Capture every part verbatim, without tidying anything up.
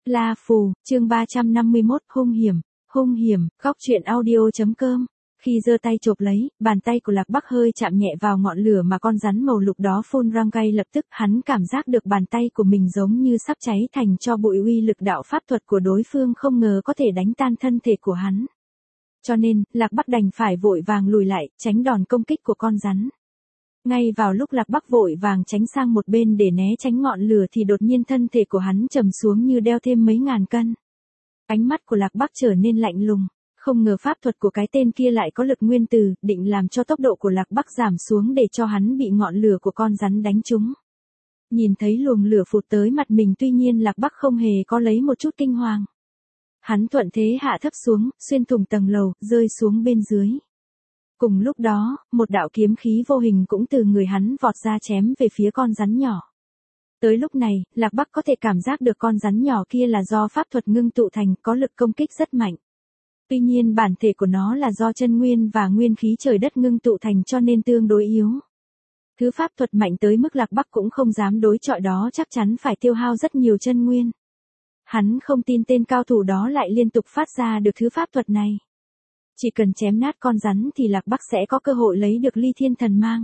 La Phù, chương ba trăm năm mươi mốt, hung hiểm, hung hiểm, góc truyện audio.com. Khi giơ tay chộp lấy, bàn tay của Lạc Bắc hơi chạm nhẹ vào ngọn lửa mà con rắn màu lục đó phun ra ngay lập tức hắn cảm giác được bàn tay của mình giống như sắp cháy thành tro bụi, uy lực đạo pháp thuật của đối phương không ngờ có thể đánh tan thân thể của hắn. Cho nên, Lạc Bắc đành phải vội vàng lùi lại, tránh đòn công kích của con rắn. Ngay vào lúc Lạc Bắc vội vàng tránh sang một bên để né tránh ngọn lửa thì đột nhiên thân thể của hắn trầm xuống như đeo thêm mấy ngàn cân. Ánh mắt của Lạc Bắc trở nên lạnh lùng, không ngờ pháp thuật của cái tên kia lại có lực nguyên tử, định làm cho tốc độ của Lạc Bắc giảm xuống để cho hắn bị ngọn lửa của con rắn đánh trúng. Nhìn thấy luồng lửa phụt tới mặt mình, tuy nhiên Lạc Bắc không hề có lấy một chút kinh hoàng. Hắn thuận thế hạ thấp xuống, xuyên thủng tầng lầu, rơi xuống bên dưới. Cùng lúc đó, một đạo kiếm khí vô hình cũng từ người hắn vọt ra chém về phía con rắn nhỏ. Tới lúc này, Lạc Bắc có thể cảm giác được con rắn nhỏ kia là do pháp thuật ngưng tụ thành, có lực công kích rất mạnh. Tuy nhiên bản thể của nó là do chân nguyên và nguyên khí trời đất ngưng tụ thành cho nên tương đối yếu. Thứ pháp thuật mạnh tới mức Lạc Bắc cũng không dám đối chọi đó, chắc chắn phải tiêu hao rất nhiều chân nguyên. Hắn không tin tên cao thủ đó lại liên tục phát ra được thứ pháp thuật này. Chỉ cần chém nát con rắn thì Lạc Bắc sẽ có cơ hội lấy được Ly Thiên Thần Mang.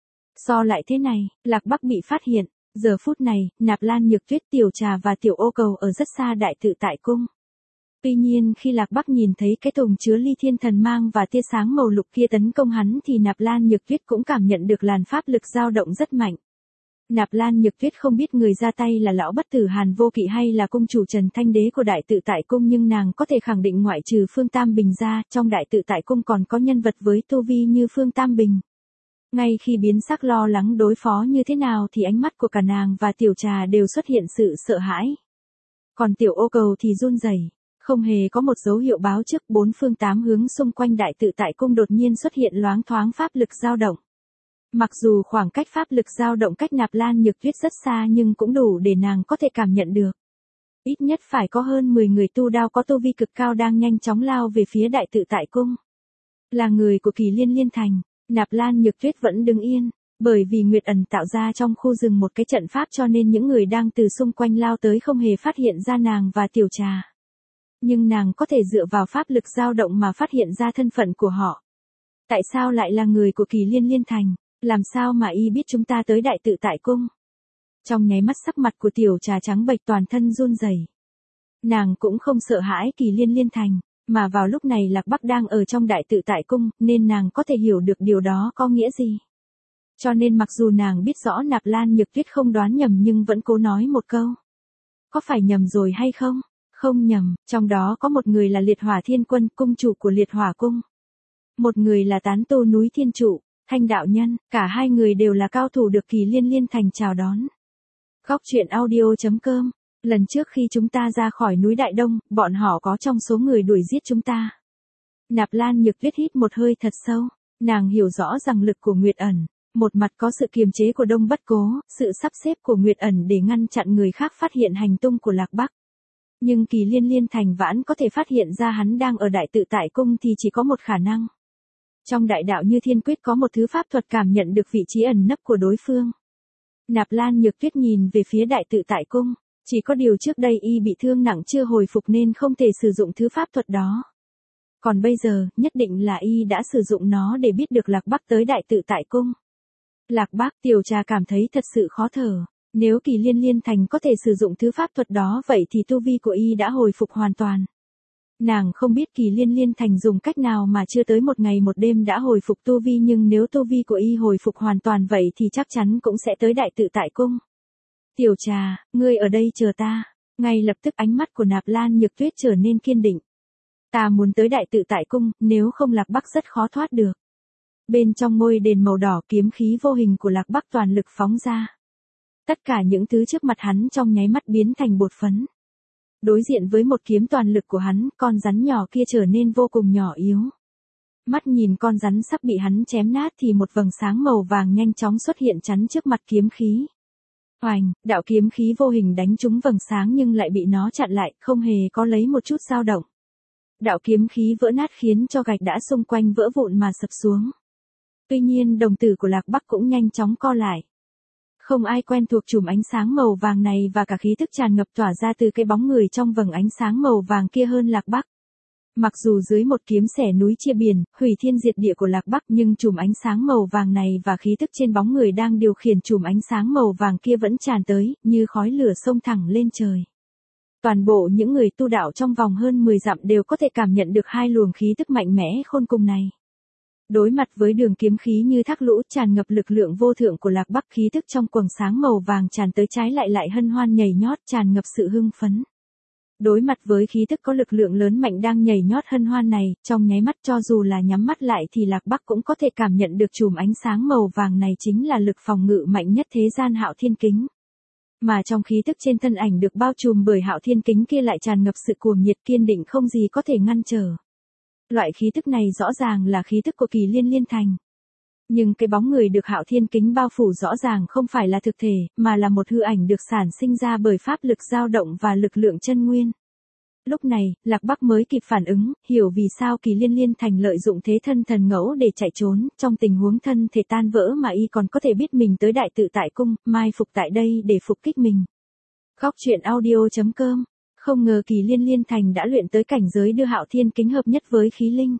So lại thế này, Lạc Bắc bị phát hiện. Giờ phút này, Nạp Lan Nhược Tuyết, Tiểu Trà và Tiểu Ô Cầu ở rất xa Đại Tự Tại Cung. Tuy nhiên khi Lạc Bắc nhìn thấy cái thùng chứa Ly Thiên Thần Mang và tia sáng màu lục kia tấn công hắn thì Nạp Lan Nhược Tuyết cũng cảm nhận được làn pháp lực dao động rất mạnh. Nạp Lan Nhược Tuyết không biết người ra tay là lão bất tử Hàn Vô Kỵ hay là cung chủ Trần Thanh Đế của Đại Tự Tại Cung, nhưng nàng có thể khẳng định ngoại trừ Phương Tam Bình ra, trong Đại Tự Tại Cung còn có nhân vật với tu vi như Phương Tam Bình. Ngay khi biến sắc lo lắng đối phó như thế nào thì ánh mắt của cả nàng và Tiểu Trà đều xuất hiện sự sợ hãi. Còn Tiểu Ô Cầu thì run rẩy, không hề có một dấu hiệu báo trước. Bốn phương tám hướng xung quanh Đại Tự Tại Cung đột nhiên xuất hiện loáng thoáng pháp lực dao động. Mặc dù khoảng cách pháp lực dao động cách Nạp Lan Nhược Tuyết rất xa nhưng cũng đủ để nàng có thể cảm nhận được. Ít nhất phải có hơn mười người tu đao có tu vi cực cao đang nhanh chóng lao về phía Đại Tự Tại Cung. Là người của Kỳ Liên Liên Thành, Nạp Lan Nhược Tuyết vẫn đứng yên, bởi vì Nguyệt Ẩn tạo ra trong khu rừng một cái trận pháp cho nên những người đang từ xung quanh lao tới không hề phát hiện ra nàng và Tiểu Trà. Nhưng nàng có thể dựa vào pháp lực dao động mà phát hiện ra thân phận của họ. Tại sao lại là người của Kỳ Liên Liên Thành? Làm sao mà y biết chúng ta tới Đại Tự Tại Cung? Trong nháy mắt sắc mặt của Tiểu Trà trắng bệch, toàn thân run rẩy. Nàng cũng không sợ hãi Kỳ Liên Liên Thành, mà vào lúc này Lạc Bắc đang ở trong Đại Tự Tại Cung, nên nàng có thể hiểu được điều đó có nghĩa gì. Cho nên mặc dù nàng biết rõ Nạp Lan Nhược Tuyết không đoán nhầm nhưng vẫn cố nói một câu. Có phải nhầm rồi hay không? Không nhầm, trong đó có một người là Liệt Hỏa Thiên Quân, cung chủ của Liệt Hỏa Cung. Một người là tán tu núi Thiên Trụ, Thanh đạo nhân, cả hai người đều là cao thủ được Kỳ Liên Liên Thành chào đón. Góc truyện audio.com. Lần trước khi chúng ta ra khỏi núi Đại Đông, bọn họ có trong số người đuổi giết chúng ta. Nạp Lan Nhược Tuyết hít một hơi thật sâu, nàng hiểu rõ rằng lực của Nguyệt Ẩn, một mặt có sự kiềm chế của Đông Bất Cố, sự sắp xếp của Nguyệt Ẩn để ngăn chặn người khác phát hiện hành tung của Lạc Bắc. Nhưng Kỳ Liên Liên Thành vãn có thể phát hiện ra hắn đang ở Đại Tự Tại Cung thì chỉ có một khả năng. Trong đại đạo Như Thiên Quyết có một thứ pháp thuật cảm nhận được vị trí ẩn nấp của đối phương. Nạp Lan Nhược Tuyết nhìn về phía Đại Tự Tại Cung, chỉ có điều trước đây y bị thương nặng chưa hồi phục nên không thể sử dụng thứ pháp thuật đó. Còn bây giờ, nhất định là y đã sử dụng nó để biết được Lạc Bắc tới Đại Tự Tại Cung. Lạc Bắc, Tiểu Trà cảm thấy thật sự khó thở. Nếu Kỳ Liên Liên Thành có thể sử dụng thứ pháp thuật đó vậy thì tu vi của y đã hồi phục hoàn toàn. Nàng không biết Kỳ Liên Liên Thành dùng cách nào mà chưa tới một ngày một đêm đã hồi phục tu vi, nhưng nếu tu vi của y hồi phục hoàn toàn vậy thì chắc chắn cũng sẽ tới Đại Tự Tại Cung. Tiểu Trà, ngươi ở đây chờ ta. Ngay lập tức ánh mắt của Nạp Lan Nhược Tuyết trở nên kiên định. Ta muốn tới Đại Tự Tại Cung, nếu không Lạc Bắc rất khó thoát được. Bên trong ngôi đền màu đỏ, kiếm khí vô hình của Lạc Bắc toàn lực phóng ra. Tất cả những thứ trước mặt hắn trong nháy mắt biến thành bột phấn. Đối diện với một kiếm toàn lực của hắn, con rắn nhỏ kia trở nên vô cùng nhỏ yếu. Mắt nhìn con rắn sắp bị hắn chém nát thì một vầng sáng màu vàng nhanh chóng xuất hiện chắn trước mặt kiếm khí. Oành, đạo kiếm khí vô hình đánh trúng vầng sáng nhưng lại bị nó chặn lại, không hề có lấy một chút dao động. Đạo kiếm khí vỡ nát khiến cho gạch đã xung quanh vỡ vụn mà sập xuống. Tuy nhiên đồng tử của Lạc Bắc cũng nhanh chóng co lại. Không ai quen thuộc chùm ánh sáng màu vàng này và cả khí thức tràn ngập tỏa ra từ cái bóng người trong vầng ánh sáng màu vàng kia hơn Lạc Bắc. Mặc dù dưới một kiếm xẻ núi chia biển, hủy thiên diệt địa của Lạc Bắc nhưng chùm ánh sáng màu vàng này và khí thức trên bóng người đang điều khiển chùm ánh sáng màu vàng kia vẫn tràn tới, như khói lửa xông thẳng lên trời. Toàn bộ những người tu đạo trong vòng hơn mười dặm đều có thể cảm nhận được hai luồng khí tức mạnh mẽ khôn cùng này. Đối mặt với đường kiếm khí như thác lũ tràn ngập lực lượng vô thượng của Lạc Bắc, khí tức trong quầng sáng màu vàng tràn tới trái lại lại hân hoan nhảy nhót tràn ngập sự hưng phấn. Đối mặt với khí tức có lực lượng lớn mạnh đang nhảy nhót hân hoan này, trong nháy mắt cho dù là nhắm mắt lại thì Lạc Bắc cũng có thể cảm nhận được chùm ánh sáng màu vàng này chính là lực phòng ngự mạnh nhất thế gian Hạo Thiên Kính. Mà trong khí tức trên thân ảnh được bao trùm bởi Hạo Thiên Kính kia lại tràn ngập sự cuồng nhiệt kiên định không gì có thể ngăn trở. Loại khí tức này rõ ràng là khí tức của Kỳ Liên Liên Thành. Nhưng cái bóng người được Hạo Thiên Kính bao phủ rõ ràng không phải là thực thể, mà là một hư ảnh được sản sinh ra bởi pháp lực dao động và lực lượng chân nguyên. Lúc này, Lạc Bắc mới kịp phản ứng, hiểu vì sao Kỳ Liên Liên Thành lợi dụng thế thân thần ngẫu để chạy trốn, trong tình huống thân thể tan vỡ mà y còn có thể biết mình tới Đại Tự Tại Cung, mai phục tại đây để phục kích mình. Góc truyện audio chấm com. Không ngờ Kỳ Liên Liên Thành đã luyện tới cảnh giới đưa Hạo Thiên Kính hợp nhất với khí linh.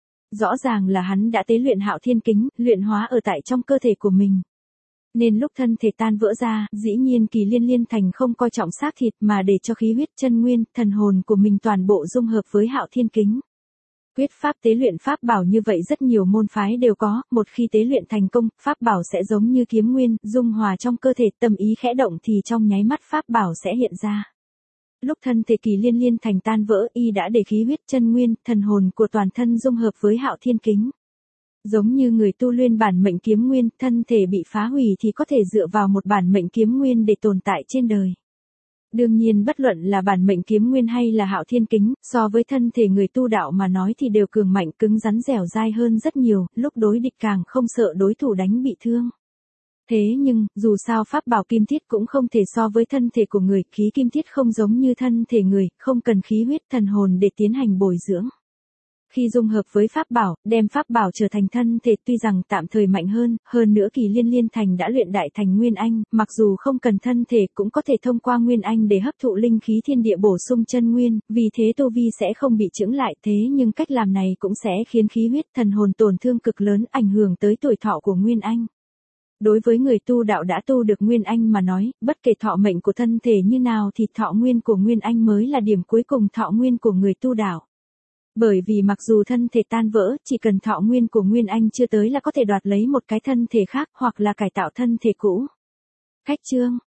Rõ ràng là hắn đã tế luyện Hạo Thiên Kính, luyện hóa ở tại trong cơ thể của mình. Nên lúc thân thể tan vỡ ra, dĩ nhiên Kỳ Liên Liên Thành không coi trọng xác thịt mà để cho khí huyết chân nguyên, thần hồn của mình toàn bộ dung hợp với Hạo Thiên Kính. Quyết pháp tế luyện pháp bảo như vậy rất nhiều môn phái đều có, một khi tế luyện thành công, pháp bảo sẽ giống như kiếm nguyên, dung hòa trong cơ thể, tâm ý khẽ động thì trong nháy mắt pháp bảo sẽ hiện ra. Lúc thân thể Kỳ Liên Liên Thành tan vỡ, y đã để khí huyết chân nguyên, thần hồn của toàn thân dung hợp với Hạo Thiên Kính. Giống như người tu luyện bản mệnh kiếm nguyên, thân thể bị phá hủy thì có thể dựa vào một bản mệnh kiếm nguyên để tồn tại trên đời. Đương nhiên bất luận là bản mệnh kiếm nguyên hay là Hạo Thiên Kính, so với thân thể người tu đạo mà nói thì đều cường mạnh cứng rắn dẻo dai hơn rất nhiều, lúc đối địch càng không sợ đối thủ đánh bị thương. Thế nhưng, dù sao pháp bảo kim thiết cũng không thể so với thân thể của người, khí kim thiết không giống như thân thể người, không cần khí huyết thần hồn để tiến hành bồi dưỡng. Khi dung hợp với pháp bảo, đem pháp bảo trở thành thân thể tuy rằng tạm thời mạnh hơn, hơn nữa Kỳ Liên Liên Thành đã luyện đại thành Nguyên Anh, mặc dù không cần thân thể cũng có thể thông qua Nguyên Anh để hấp thụ linh khí thiên địa bổ sung chân nguyên, vì thế tu vi sẽ không bị chững lại, thế nhưng cách làm này cũng sẽ khiến khí huyết thần hồn tổn thương cực lớn, ảnh hưởng tới tuổi thọ của Nguyên Anh. Đối với người tu đạo đã tu được Nguyên Anh mà nói, bất kể thọ mệnh của thân thể như nào thì thọ nguyên của Nguyên Anh mới là điểm cuối cùng thọ nguyên của người tu đạo. Bởi vì mặc dù thân thể tan vỡ, chỉ cần thọ nguyên của Nguyên Anh chưa tới là có thể đoạt lấy một cái thân thể khác hoặc là cải tạo thân thể cũ. Khách chương.